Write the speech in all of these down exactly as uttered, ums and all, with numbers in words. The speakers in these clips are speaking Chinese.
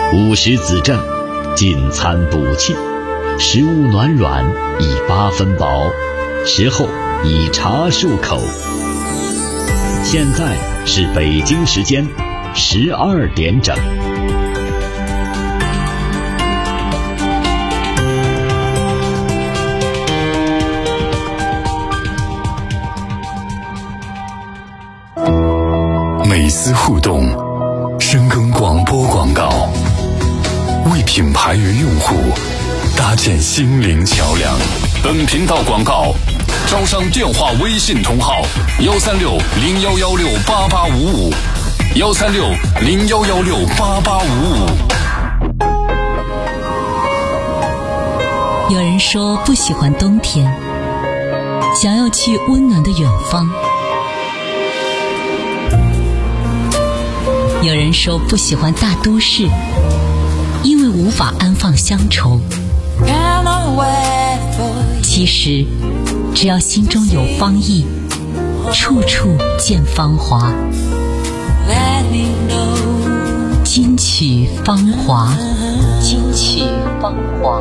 午时子正，进餐补气，食物暖软，以八分饱，食后以茶漱口。现在是北京时间十二点整。 美思互动，深耕广播广告，为品牌与用户搭建心灵桥梁。本频道广告招商电话微信同号：幺三六零幺幺六八八五五，幺三六零幺幺六八八五五。 有人说不喜欢冬天，想要去温暖的远方。有人说不喜欢大都市，因为无法安放乡愁。其实只要心中有芳意，处处见芳华。金曲芳华，金曲芳华。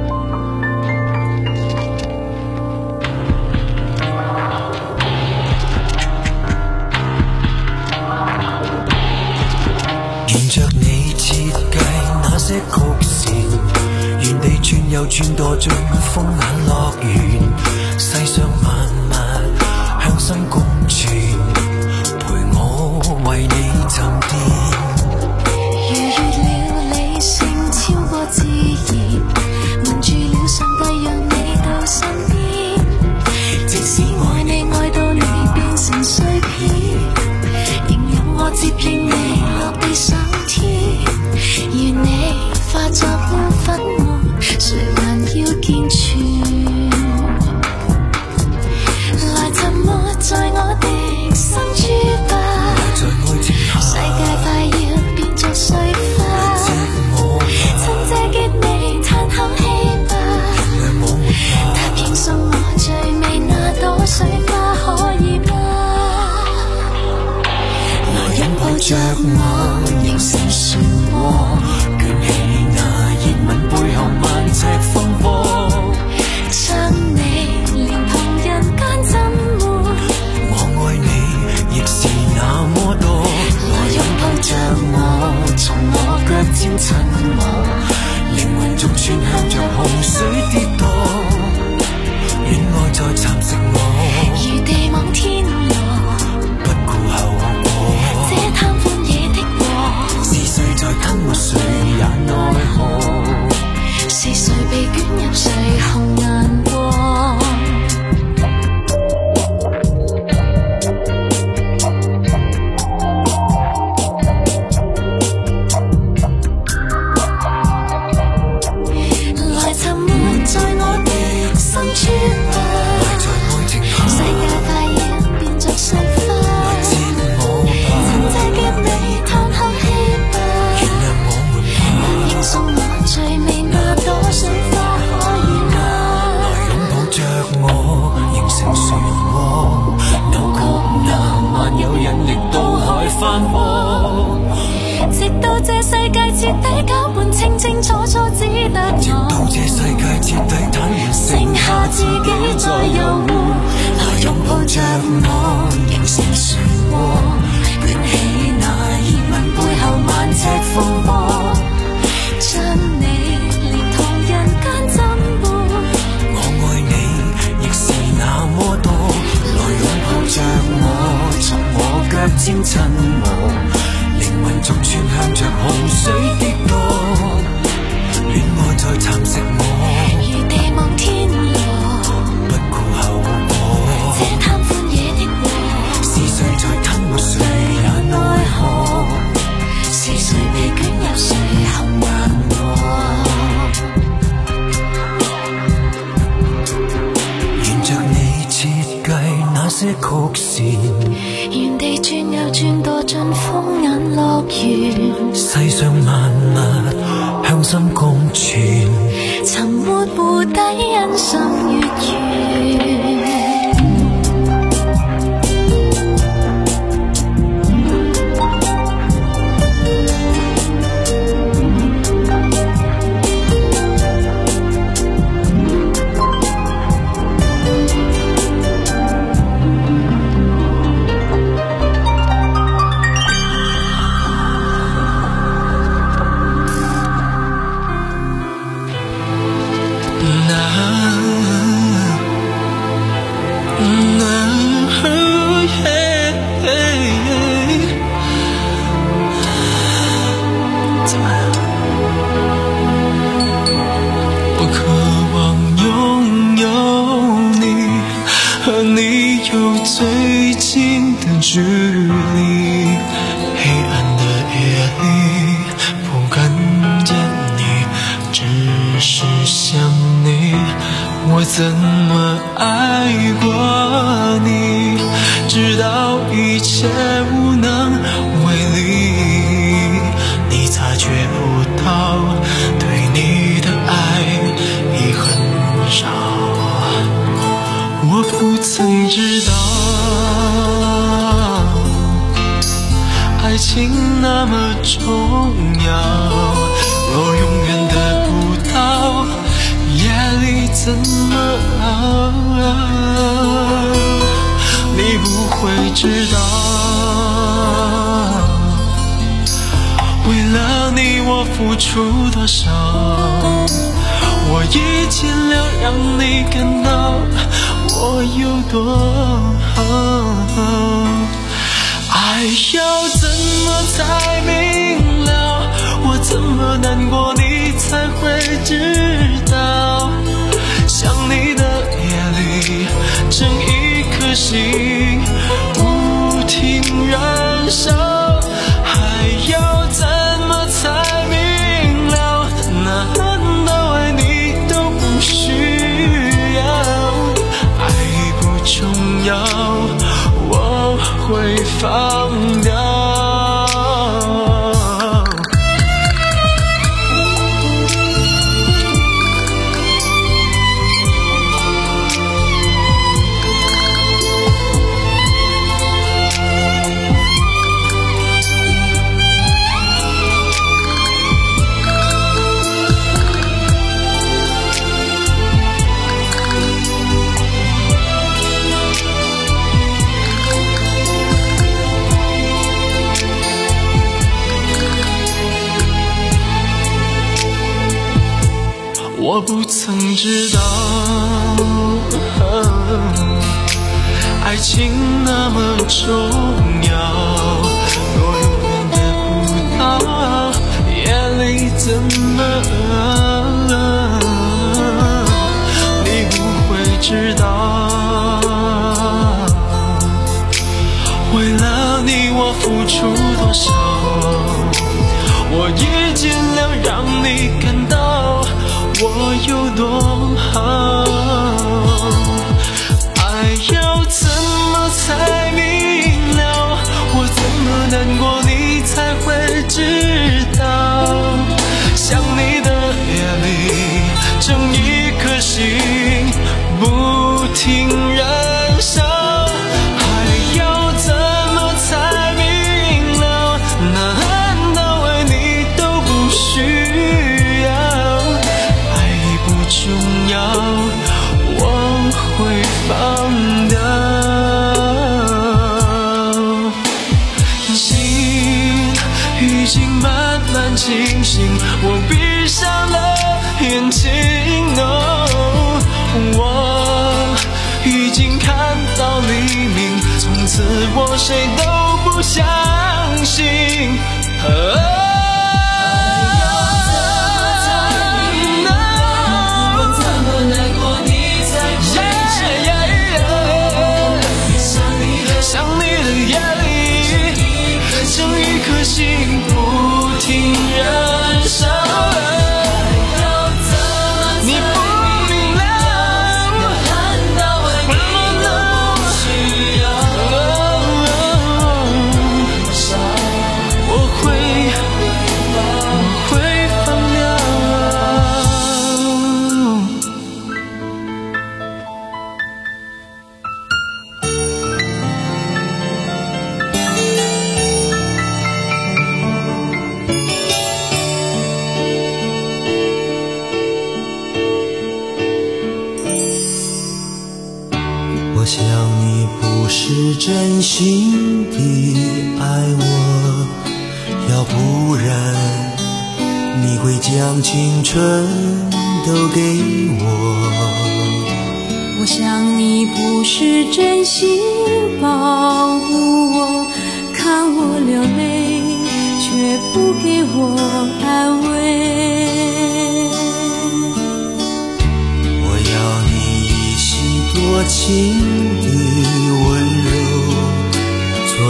沿着你設計那些曲線，原地轉又轉墮進風眼樂園，世上萬物向心共存，陪我為你沉澱。 逾越了理性超過自然，瞞住了上帝讓你到身邊，即使愛你愛到你變成碎片，形容我接應你落地上天，願你化作污粉末，誰還要健全？來沉沒在我的心珠吧，世界快要變作碎花，趁這結你嘆口氣吧，答應送我最美那朵水花，可以嗎？來擁抱着我，形成漩渦，捲起那熱吻背後萬尺風波，將你連同人間浸沒。我愛你亦是那麼多，來擁抱着我，從我腳尖親我，靈魂逐寸向着洪水跌墮，戀愛在蠶食我，如地望天羅，不顧後果。這貪歡野的禍，是誰在吞沒誰也奈何？是誰被捲入誰紅顏過？來沉沒在我的心珠吧，世界快要變作碎花，趁這結你嘆口氣吧，答應送我最美那朵水花，可以嗎？來擁抱着我，形成漩渦，扭曲那萬有引力到海翻波，直到這世界徹底攪拌，清清楚楚只得我，直到這世界徹底坦然，剩下自己在遊湖。來擁抱着我，形成漩渦，捲起那熱吻背後萬尺風波，將你連同人間浸沒。我愛你亦是那麼多，來擁抱着我，從我腳尖親我，靈魂逐寸向着洪水跌墮，戀愛在蠶食我，如地望天羅，不顧後果。這貪歡野的禍，是誰在吞沒誰也奈何？是誰被捲入誰紅顏過？沿着你設計那些曲線，原地轉又轉墮進風眼樂園，世上萬物向心共存，沉沒湖底欣賞月圓。 距离，黑暗的夜里不敢见你，只是想你。我怎么爱过你，直到一切无能为力，你察觉不到对你的爱已很少。我不曾知道爱情那么重要，若永远得不到，夜里怎么熬？你不会知道，为了你我付出多少，我已尽量让你感到我有多好。爱要怎么才明了？我怎么难过你才会知道？想你的夜里，整一颗心不停燃烧。还要怎么才明了？难道爱你都不需要？爱不重要，我会放掉。我不曾知道，爱情那么重要，若永远得不到，夜里怎么熬？你不会知道，为了你我付出多少，我已尽量让你感到我有多好。爱要怎么才明了？我怎么难过你才会知道？想你的夜里，整一颗心不停燃烧。还要怎么才明了？难道爱你都不需要？重要，我会放掉。心已经慢慢清醒，我闭上了眼睛。哦，我已经看到黎明，从此我谁都不相信。啊心不停燃烧，你不明了，我不需要，我会，我会放掉。 我想你不是真心的爱我，要不然你会将青春都给我。 我想你不是真心保护我，看我流泪却不给我安慰。 我要你依稀多情的温柔，错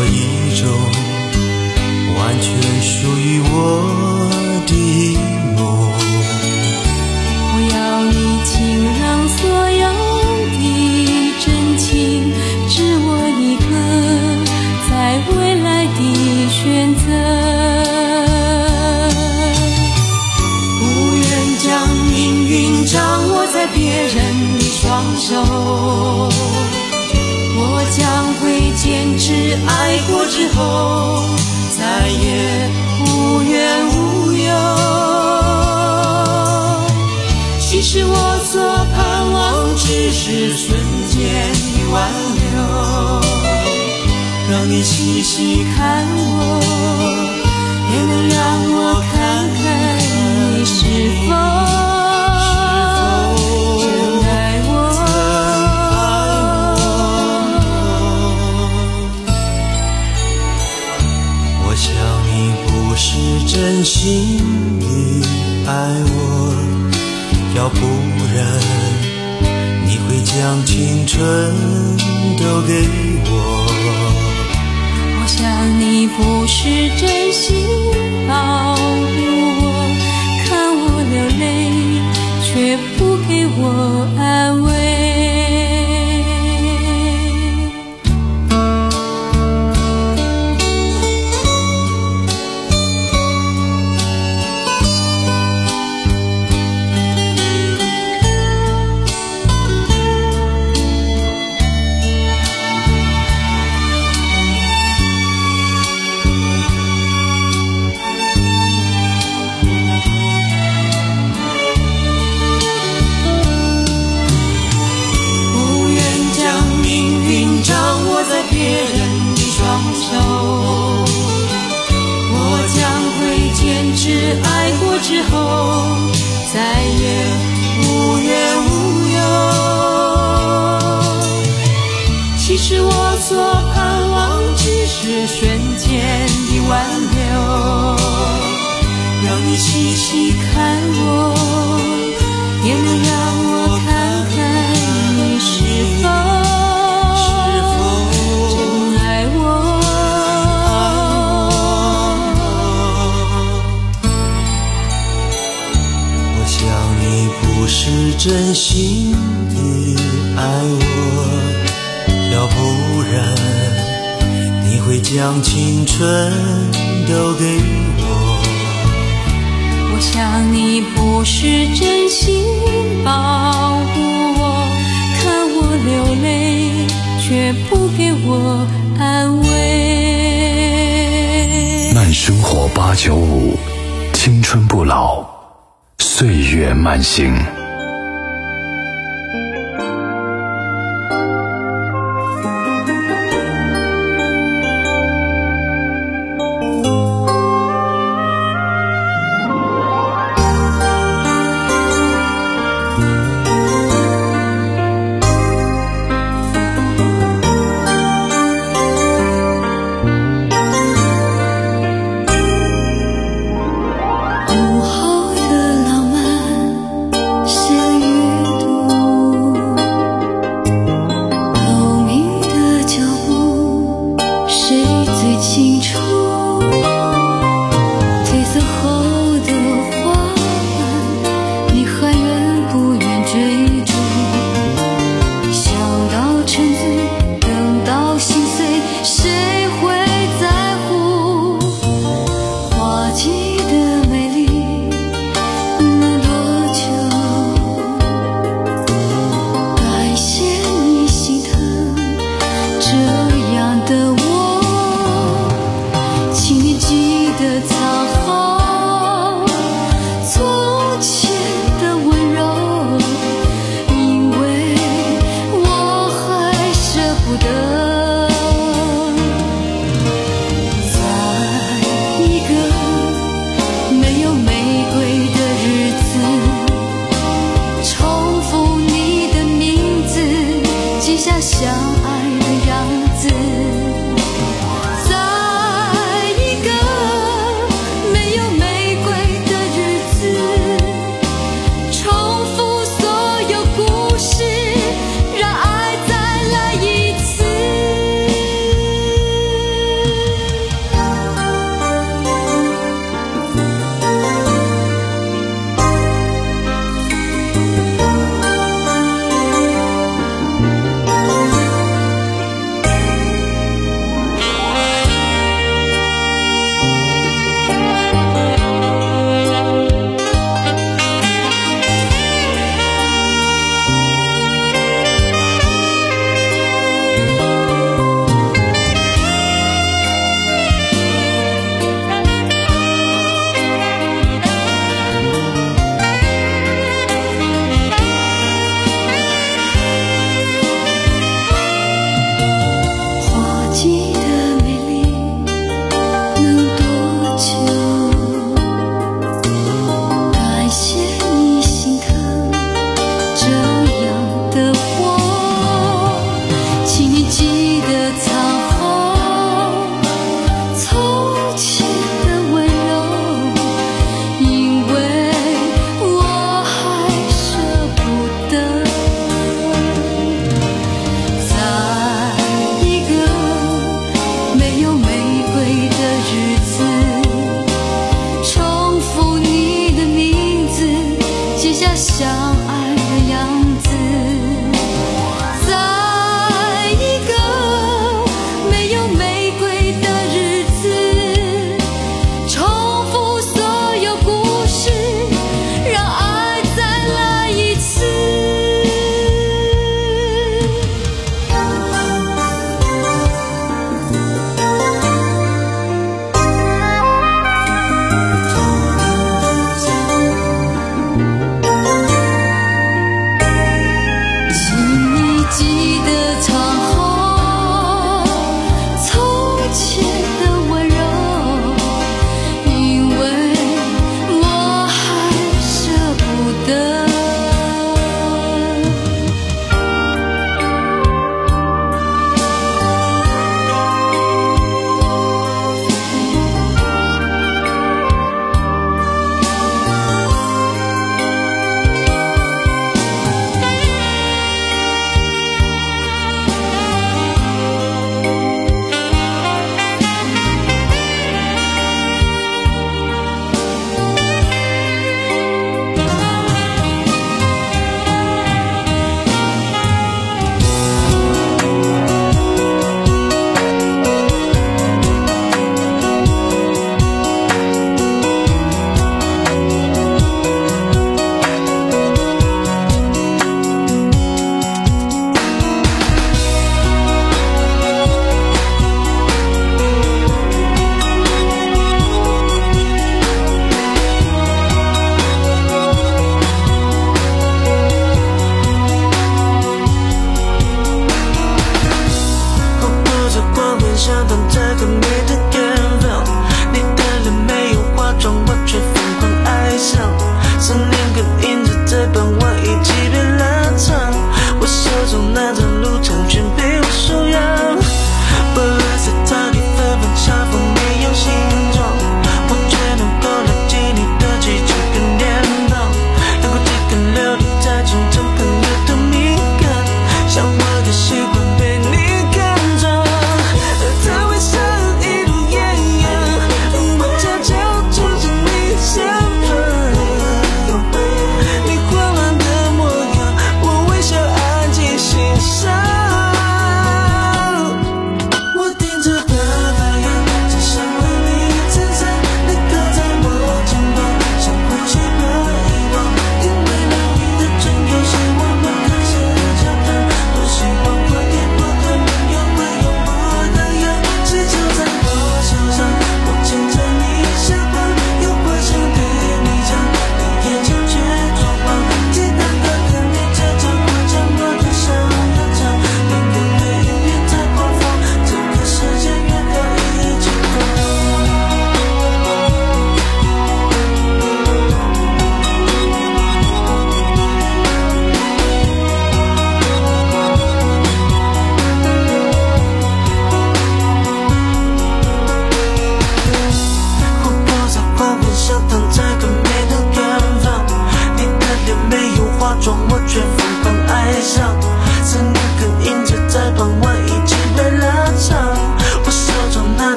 运掌握在别人的双手，我将会坚持，爱过之后再也无怨无忧。其实我所盼望只是瞬间的挽留，让你细细看我，也能让我看看你是否真爱我。 我想你不是真心的爱我，要不然你会将青春都给我。 我想你不是真心保护我，看我流泪却不给我安慰。爱过之后再也无怨无忧。其实我所盼望只是瞬间的挽留，让你细细看我，也能让我看看你是否是真心的爱我，要不然你会将青春都给我。 我想你不是真心保护我，看我流泪却不给我安慰。 慢生活八九五，青春不老，岁月慢行。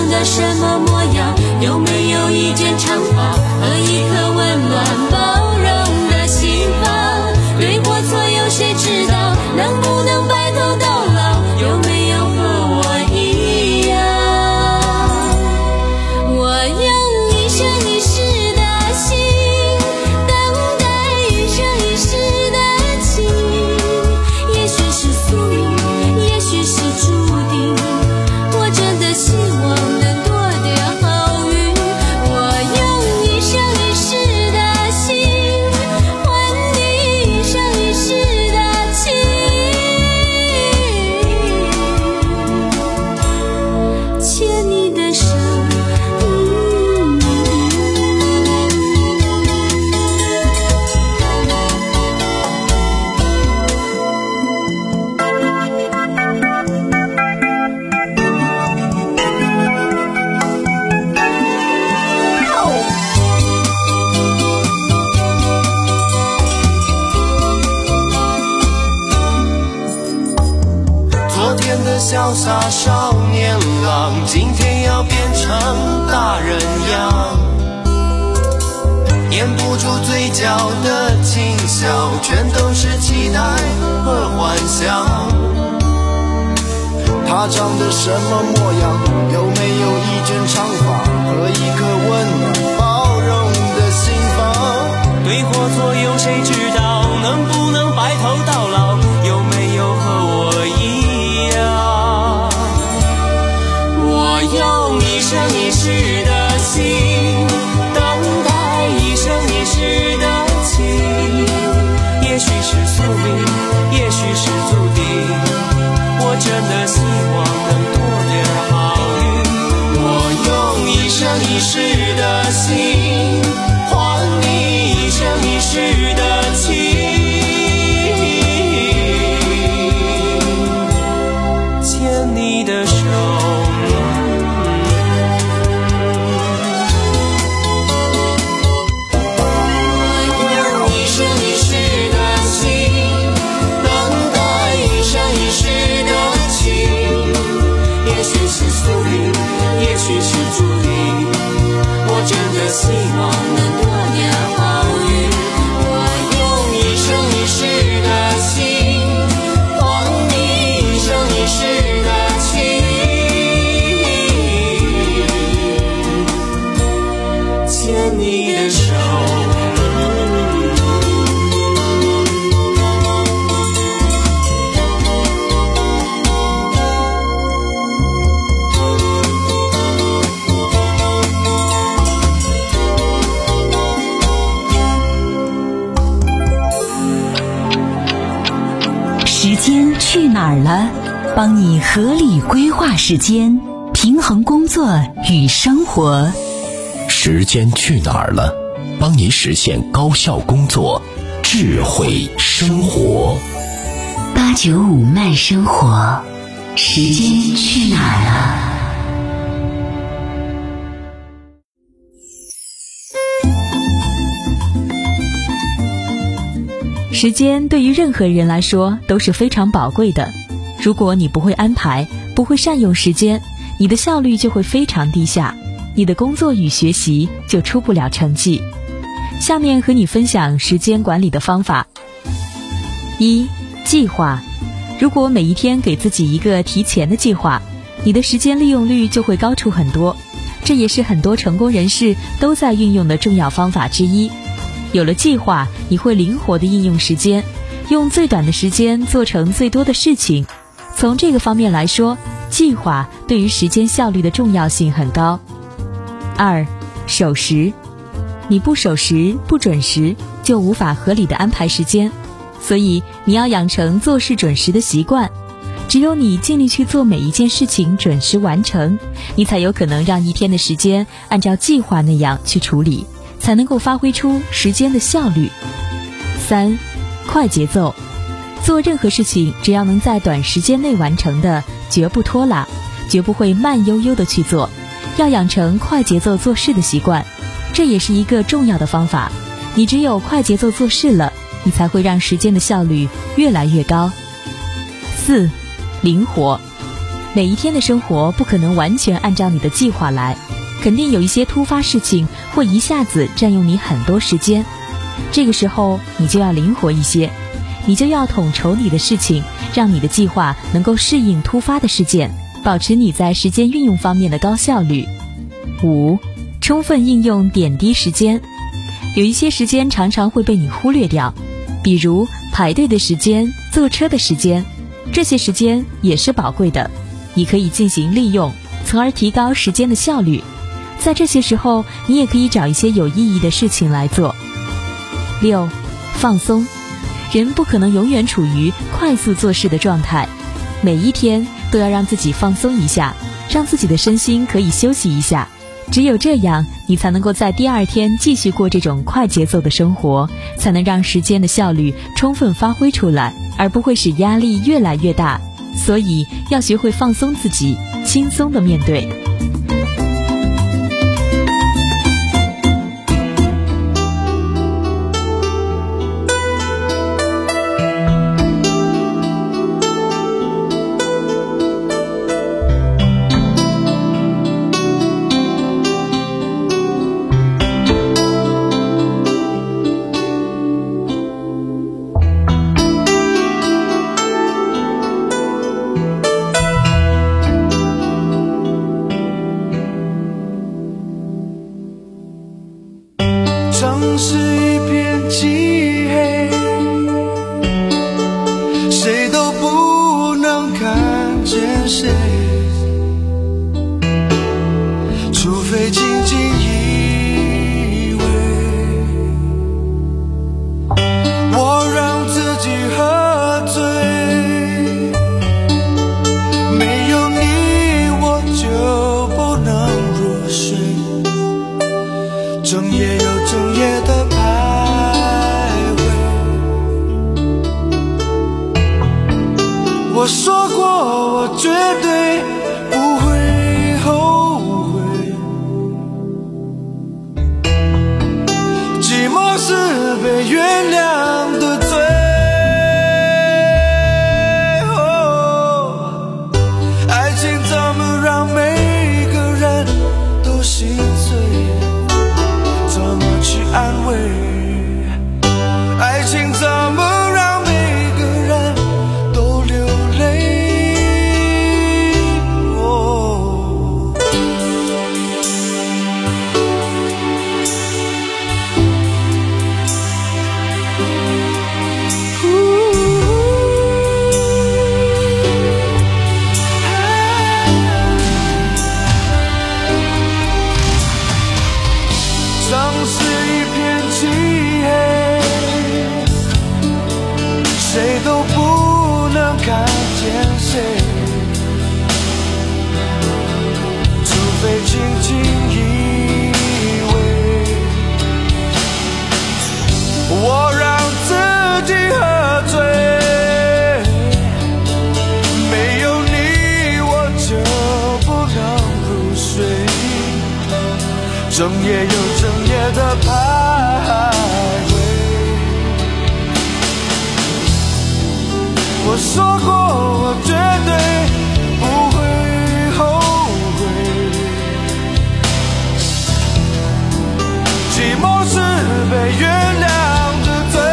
成的什么模样？有没有一件长发和一颗温暖包容的心房？对或错有谁知道？能不能白头到老？有没有和我一样？我用一生一世的心等待一生一世的情，也许是宿命，也许是注定，我真的希望能多点好运。我用一生一世的心换你一生一世的情，牵你的手。 昨天的潇洒少年郎，今天要变成大人样，掩不住嘴角的轻笑，全都是期待和幻想。他长得什么模样？有没有一卷长发和一颗温暖包容的心房？对或错有谁知道？能不能白头到老？有没有和我一样？我用一生一世的心等待一生一世的情，也许是宿命，也许是注定，我真的希望能多点好运。我用一生一世的心换你一生一世的情，牵你的手。也许是注定，我真的希望能多点好运。我用一生一世的心换你一生一世的情，牵你的手。 时间去哪儿了？帮你合理规划时间，平衡工作与生活。 时间去哪儿了？帮你实现高效工作，智慧生活。 八九五慢生活，时间去哪儿了？时间对于任何人来说都是非常宝贵的，如果你不会安排，不会善用时间，你的效率就会非常低下，你的工作与学习就出不了成绩。下面和你分享时间管理的方法。一、计划。如果每一天给自己一个提前的计划，你的时间利用率就会高出很多，这也是很多成功人士都在运用的重要方法之一。有了计划，你会灵活地应用时间，用最短的时间做成最多的事情。从这个方面来说，计划对于时间效率的重要性很高。二、守时。你不守时、不准时，就无法合理地安排时间，所以你要养成做事准时的习惯。只有你尽力去做每一件事情准时完成，你才有可能让一天的时间按照计划那样去处理，才能够发挥出时间的效率。三、快节奏。做任何事情，只要能在短时间内完成的，绝不拖拉，绝不会慢悠悠地去做，要养成快节奏做事的习惯，这也是一个重要的方法。你只有快节奏做事了，你才会让时间的效率越来越高。四、灵活。 每一天的生活不可能完全按照你的计划来，肯定有一些突发事情会一下子占用你很多时间。这个时候你就要灵活一些，你就要统筹你的事情，让你的计划能够适应突发的事件，保持你在时间运用方面的高效率。五、充分应用点滴时间。有一些时间常常会被你忽略掉，比如排队的时间、坐车的时间，这些时间也是宝贵的，你可以进行利用，从而提高时间的效率。在这些时候，你也可以找一些有意义的事情来做。六、放松。人不可能永远处于快速做事的状态，每一天都要让自己放松一下，让自己的身心可以休息一下。只有这样，你才能够在第二天继续过这种快节奏的生活，才能让时间的效率充分发挥出来，而不会使压力越来越大。所以要学会放松自己，轻松地面对。 城市一片漆黑，谁都不能看见谁，除非轻轻依偎。我让自己喝醉，没有你我就不能入睡，整夜又整夜的徘徊。我说过我绝对不会后悔，寂寞是被原谅的罪。哦，爱情怎么让每个人都心碎，怎么去安慰？爱情怎么让每个人都流泪？哦，城市一片漆黑，谁都不能看见谁，除非轻轻依偎。我让自己喝醉，没有你我就不能入睡，整夜又整夜的徘徊。我说过我绝对不会后悔，寂寞是被原谅的罪。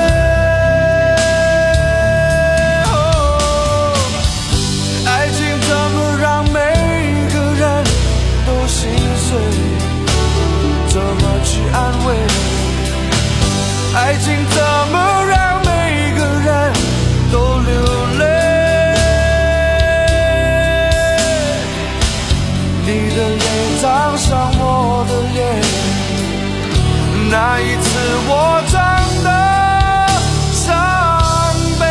哦，爱情怎么让每个人都心碎，怎么去安慰？爱情怎么让每个人都流泪？你的脸长上我的脸，那一次我真的伤悲。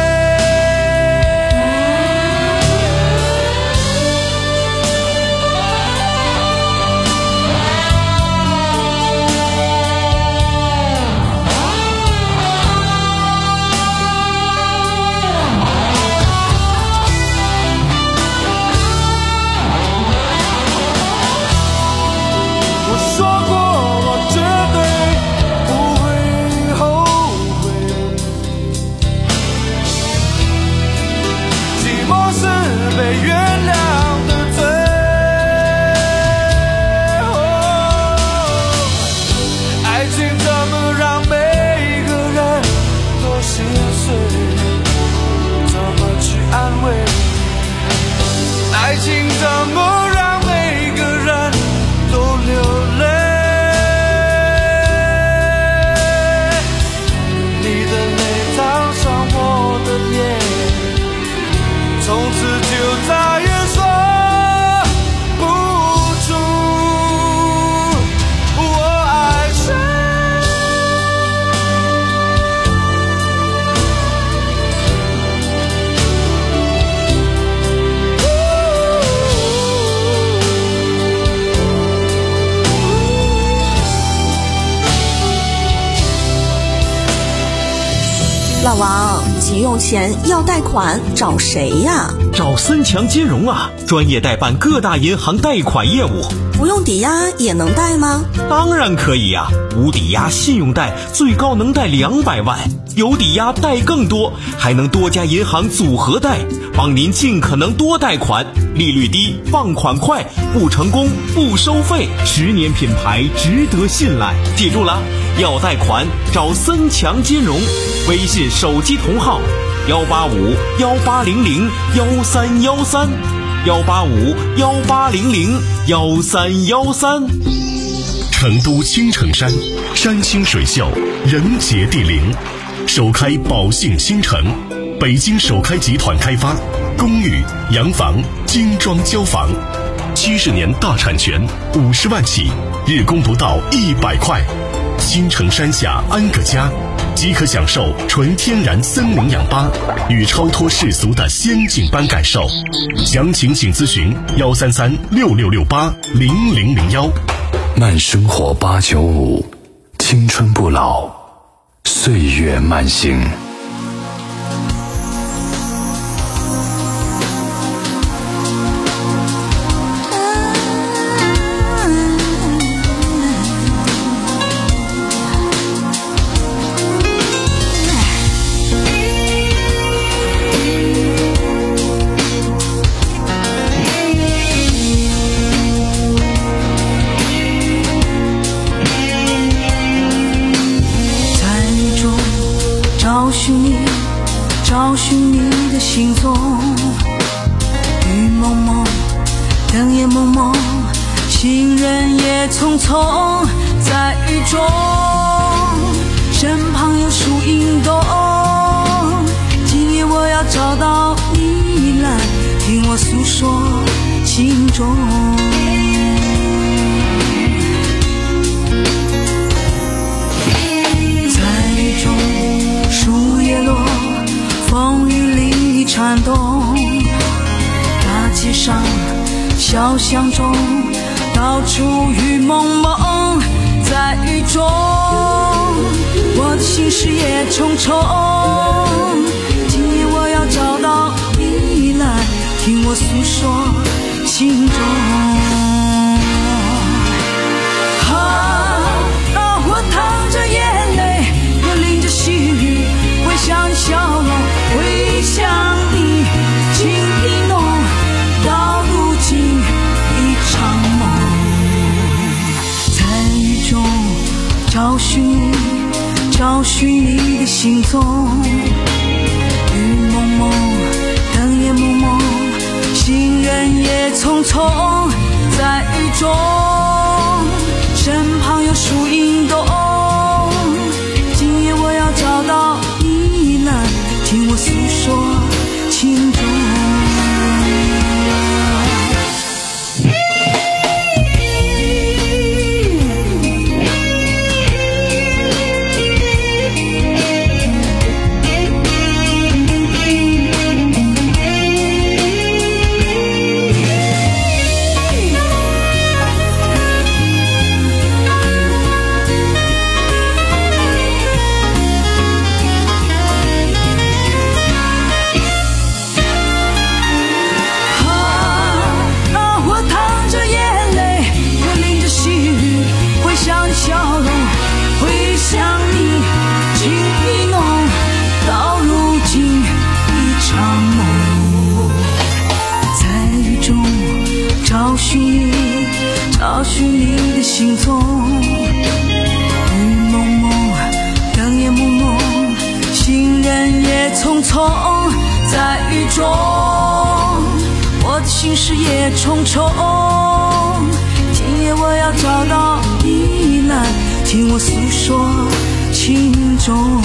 我说过我绝对不会后老王，急用钱要贷款找谁呀？ 找森强金融啊，专业代办各大银行贷款业务。 不用抵押也能贷吗？ 当然可以呀、啊，无抵押信用贷最高能贷两百万，有抵押贷更多，还能多家银行组合贷，帮您尽可能多贷款，利率低，放款快，不成功不收费，十年品牌值得信赖。记住了，要贷款找森强金融，微信手机同号幺八五幺八零零幺三幺三。幺八五幺八零零幺三幺三。 成都青城山，山清水秀，人杰地灵，首开宝信新城，北京首开集团开发，公寓、洋房、精装交房，七十年大产权，五十万起，日供不到一百块。青城山下安个家，即可享受纯天然森林氧吧与超脱世俗的仙境般感受。详情请咨询幺三三六六六八零零零幺。 慢生活八九五，青春不老，岁月慢行。 找寻你，找寻你的行踪，雨蒙蒙，灯也蒙蒙，行人也匆匆，在雨中，身旁有树影动。今夜我要找到你来，听我诉说情衷。风雨里颤动，大街上小巷中到处雨蒙蒙，在雨中我的心事也重重。今夜我要找到你来，听我诉说情衷。啊啊，我淌着眼泪，我淋着细雨，回想笑容，回想你情意浓，到如今一场梦。在雨中找寻你，找寻你的行踪，雨蒙蒙，灯也蒙蒙，行人也匆匆，在雨中，身旁有树影动。今夜我要找到你来，听我诉说情衷。找寻你，找寻你的行踪，雨蒙蒙，灯也蒙蒙，行人也匆匆，在雨中，我的心事也重重。今夜我要找到你来，听我诉说情衷。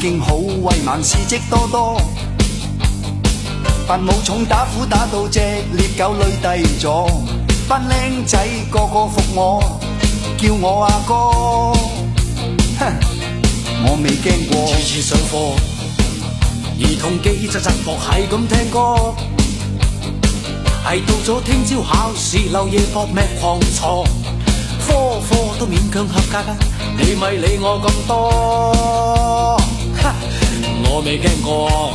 經好威猛，事蹟多多。扮武重打虎打到隻獵狗累低咗，班僆仔個個服我，叫我阿哥。哼，我未驚過。次次上課，兒童記就窒伏係咁聽歌。係到咗聽朝考試，漏夜搏命狂錯，科科都勉強合格，你咪理我咁多。哈，我未驚過。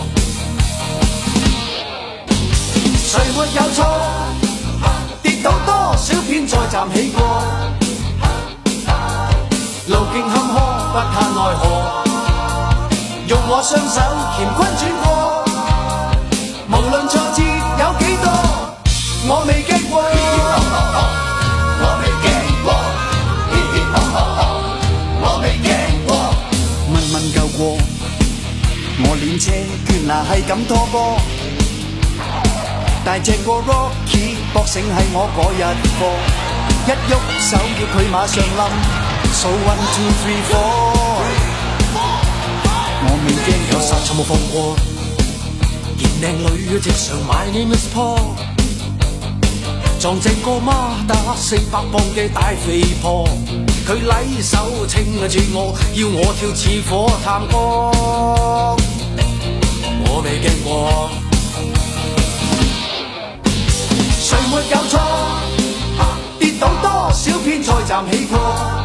誰沒有錯？跌倒多少遍再站起過，路徑坎坷不怕奈何，用我雙手乾坤轉過，無論挫折有幾多，我未驚過。我未驚過，我未驚過。問問救過，我練車拳拿係咁拖波。大隻個 Rocky 搏醒係我嗰日課，一喐手叫佢馬上冧，數 one two three four， 我未驚有殺錯冇放過，見靚女直上 My name is Paul， 撞正個孖打四百磅嘅大肥婆，佢禮手稱住我，要我跳似火炭歌，我未驚過。誰沒有錯？跌倒多少遍再站起過，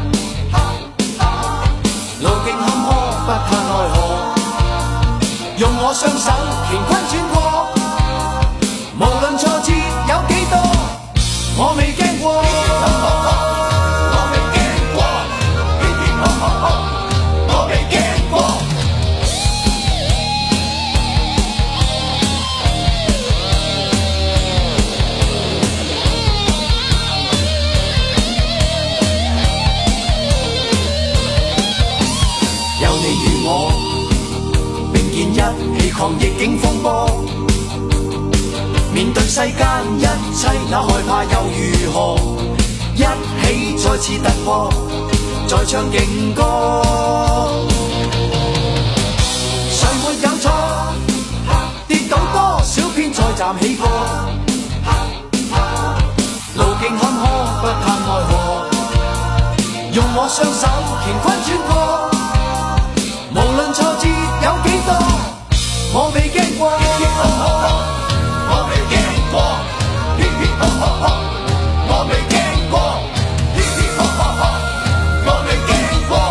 路徑坎坷不怕奈何，用我雙手乾坤轉過，無論挫折有幾多，我未驚過。我未驚過，我未驚過。一起抗逆境風波，面對世間一切，那害怕又如何？一起再次突破，再唱勁歌。誰沒有錯？跌倒多少遍再站起過，路徑坎坷不怕奈何，用我雙手乾坤轉過，無論挫折有幾多，我未驚過。我未驚過，我未驚過，我未驚過，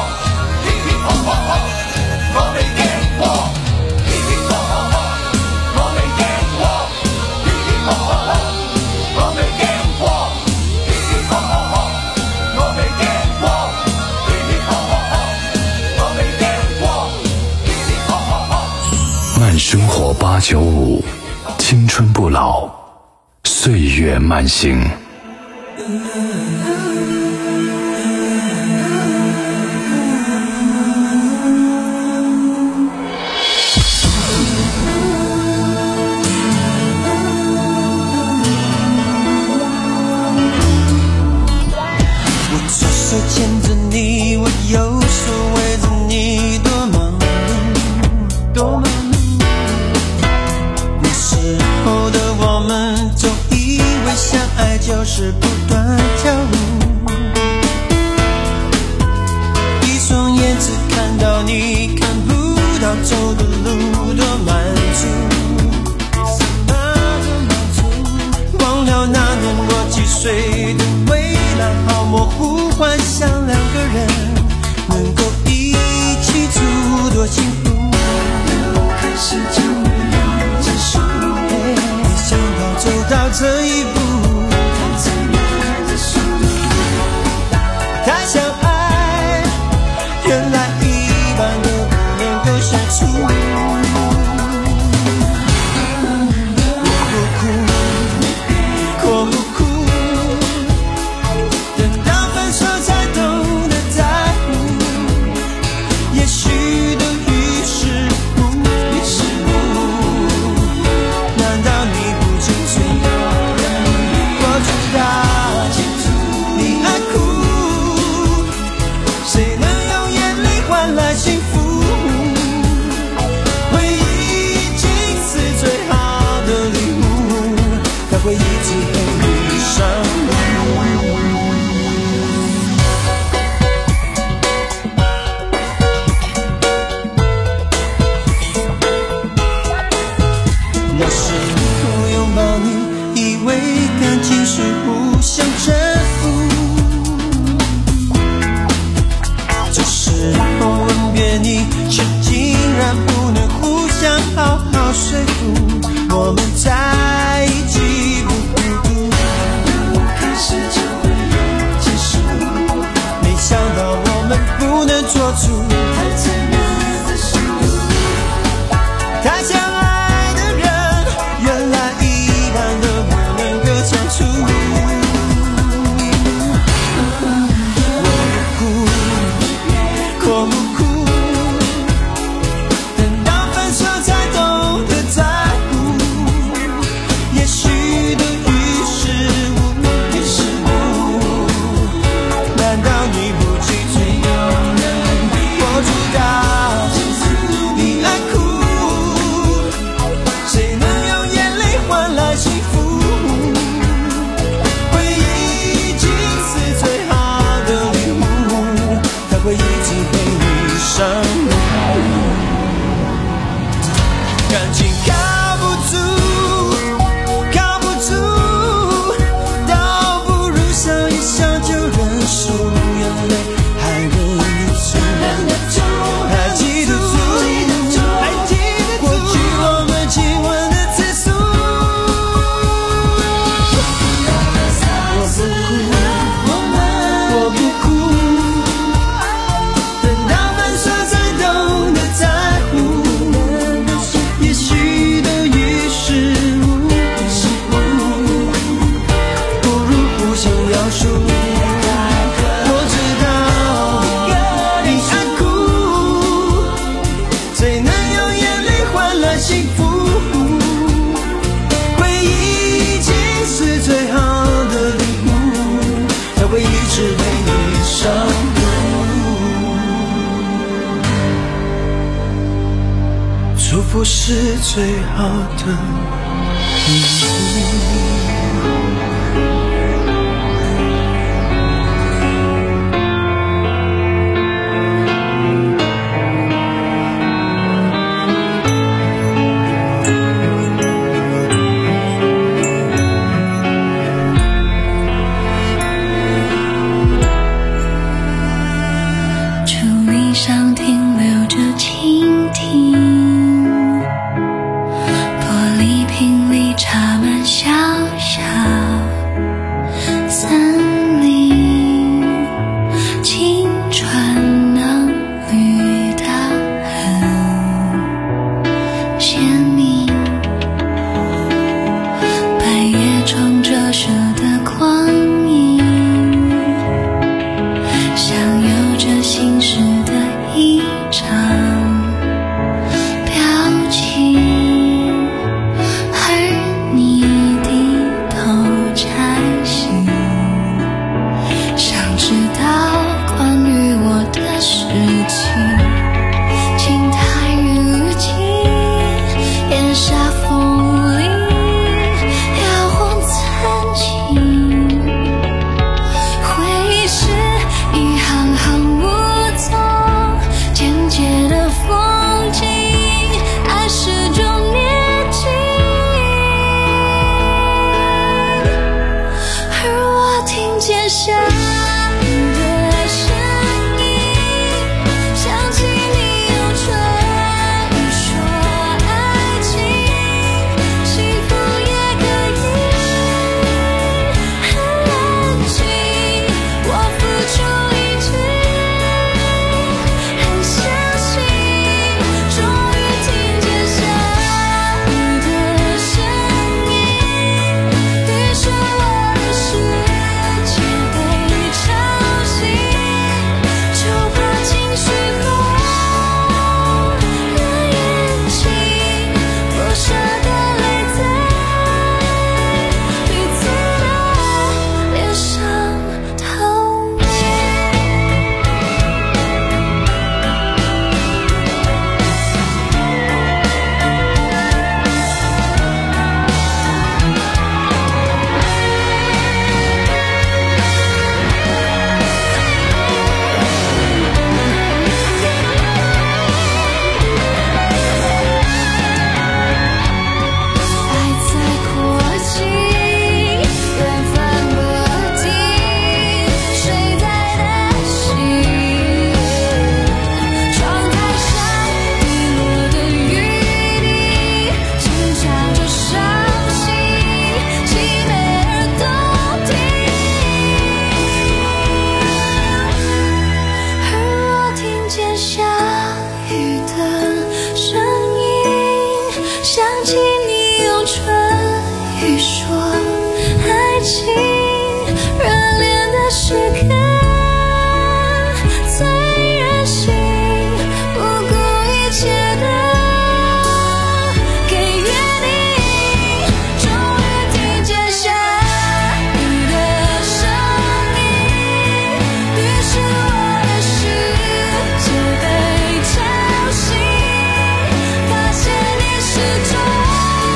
我未驚過，我未驚過，我未驚過，我未驚過，我未驚過。 慢生活八九五，青春不老，岁月慢行。 我左手牵着你，我右手围着你，多忙碌，多忙碌。那时候的我们总以为相爱就是不断跳舞，一双眼只看到你，看不到走的路，多满足。忘了那年我几岁的未来，好模糊，幻想两个人能够一起住，多幸福。开始就没有结束，没想到走到这一步，看怎么看着速度，太相爱，原来一般都不能够相处。我不哭，等到分手才懂得在乎，也许都于事无补。难道你不清楚？我知道你爱哭，谁能用眼泪换来幸福？ 感情靠不住，靠不住，倒不如笑一笑就认输，眼泪还忍得住，还记得住，还记得过去我们亲吻的次数。我不哭，等到分手才懂得在乎，也许都于事无补，不如互相饶恕。我知道你爱哭，最能用眼泪换来幸福，回忆已经是最好的礼物，才会一直为你上路。祝福是最好的礼物。 竹篱上停留着蜻蜓，玻璃瓶里插满小小森林，青春能绿得很鲜明，半夜中折射的光影，像有着心事的一场表情，而你低头摘星，想知道关于我的事情，情太如今，檐下风铃摇晃残情，回忆是一行行无踪简洁的风景，爱始终年轻，而我听见下雨的声音，想起你用唇语说爱情，幸福也可以很安静，我付出一切，很相信，终于听见下雨的声音，于是我的世界被吵醒，就怕情绪风让眼睛落下的泪在彼此的脸上投影。爱在扩近，缘分不停，谁在担心？窗台上滴落的雨滴，轻唱着伤心，凄美而动听，而我听见下雨的声音，想起你用唇语说爱情，热恋的时刻最任性，不顾一切的给予你，终于听见下雨的声音，于是我的世界被吵醒，发现你始终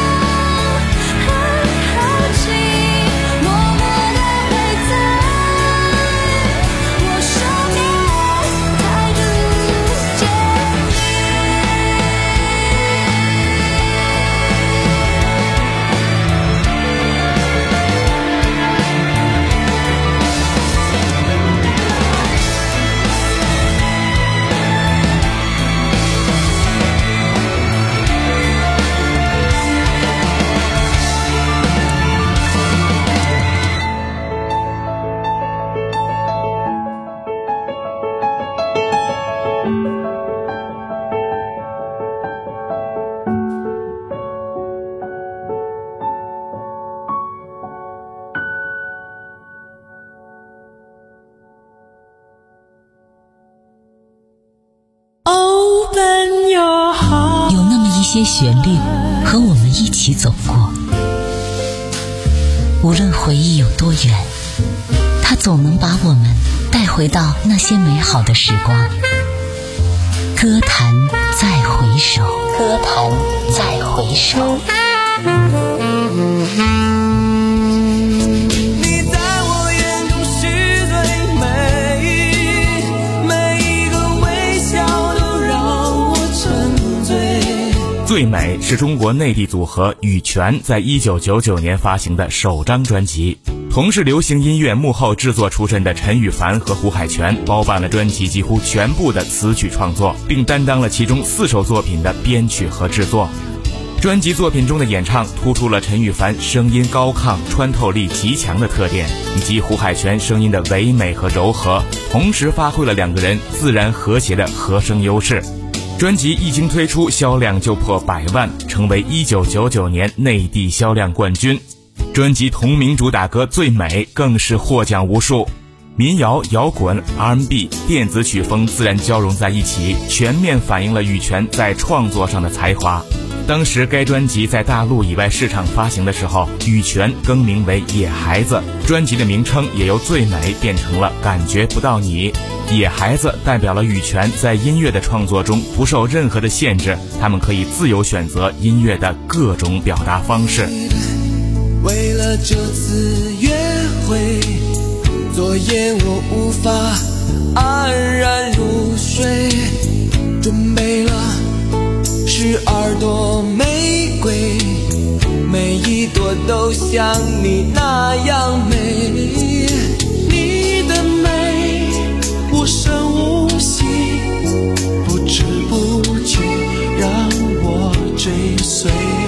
些旋律和我们一起走过。无论回忆有多远，它总能把我们带回到那些美好的时光。歌坛再回首，歌坛再回首。 你在我眼中是最美，每一个微笑都让我沉醉。 最美是中国内地组合羽泉在一九九九年发行的首张专辑。同是流行音乐幕后制作出身的陈羽凡和胡海泉包办了专辑几乎全部的词曲创作，并担当了其中四首作品的编曲和制作。专辑作品中的演唱突出了陈羽凡声音高亢、穿透力极强的特点，以及胡海泉声音的唯美和柔和，同时发挥了两个人自然和谐的和声优势。专辑一经推出，销量就破百万，成为一九九九年内地销量冠军。专辑同名主打歌《最美》更是获奖无数，民谣、摇滚、R and B、电子曲风自然交融在一起，全面反映了羽泉在创作上的才华。当时该专辑在大陆以外市场发行的时候，羽泉更名为野孩子，专辑的名称也由最美变成了感觉不到你。野孩子代表了羽泉在音乐的创作中不受任何的限制，他们可以自由选择音乐的各种表达方式。 为了这次约会，昨夜我无法安然入睡，准备了十二朵玫瑰，每一朵都像你那样美。你的美无声无息，不知不觉让我追随。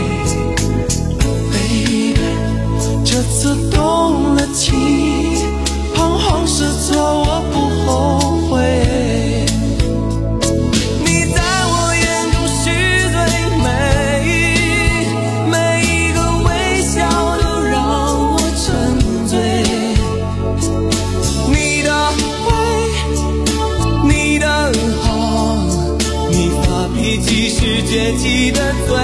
这次动了情，彷徨失措我不后悔。你在我眼中是最美，每一个微笑都让我沉醉。你的坏，你的好，你发脾气时节气的嘴。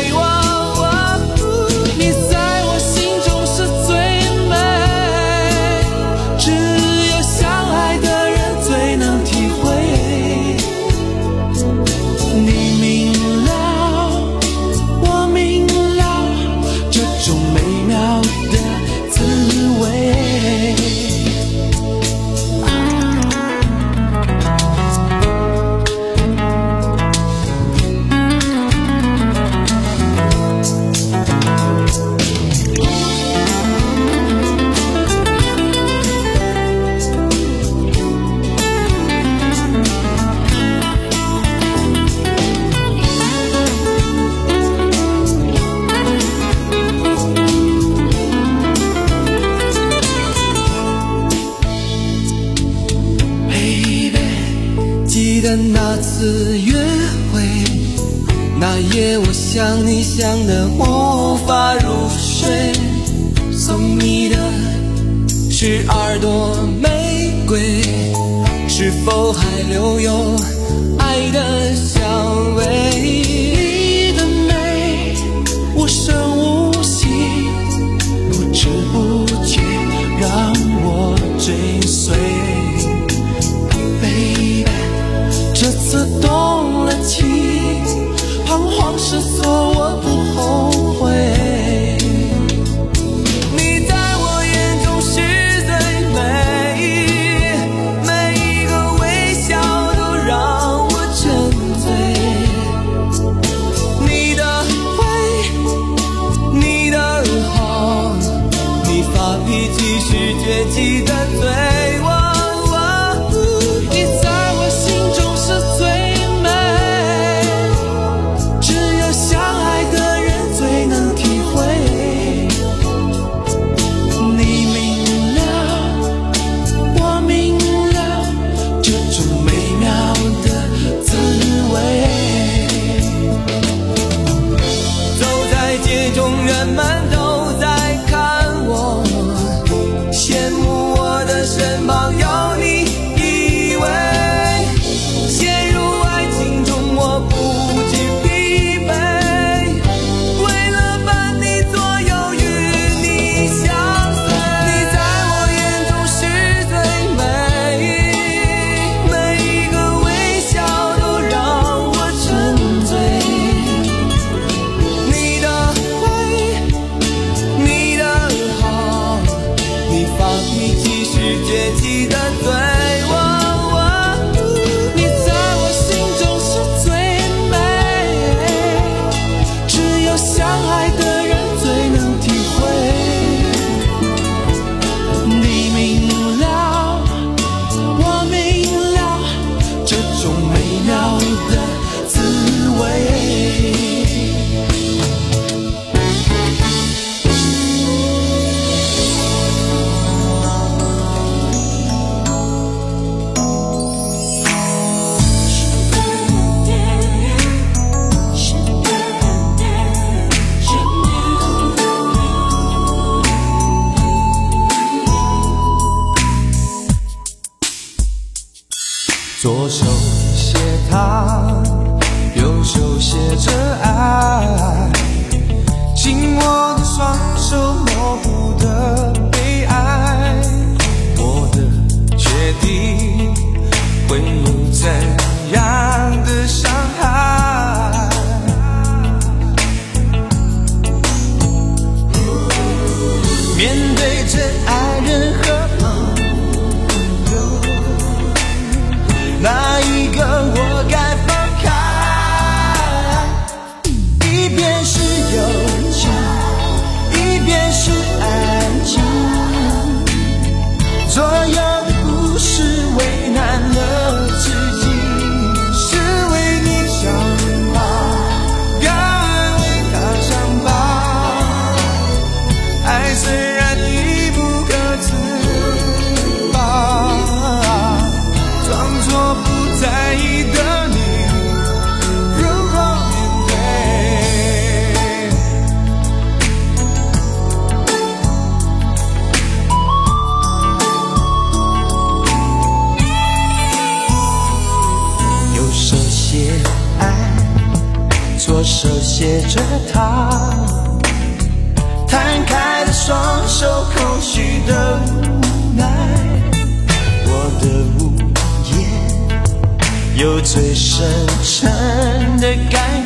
那次约会，那夜我想你想得无法入睡，送你的十二朵玫瑰，是否还留有爱的香味？你的美无声无息，不知不觉让我追随。这次动了情，彷徨失措我不后悔。你在我眼中是最美，每一个微笑都让我沉醉。 手写着爱，紧握的双手模糊的悲哀，我的决定会有怎样的伤害？面对真爱人和朋友，哪一个我该放开？一边是友情，一边是爱情，左右的故事为难了自己，是为你想吧，敢为他想吧，爱虽然已不可自拔，装作不在意的你如何面对？右手写爱，左手写着他，摊开的双手，空虚的无奈，我的无言有最深沉的感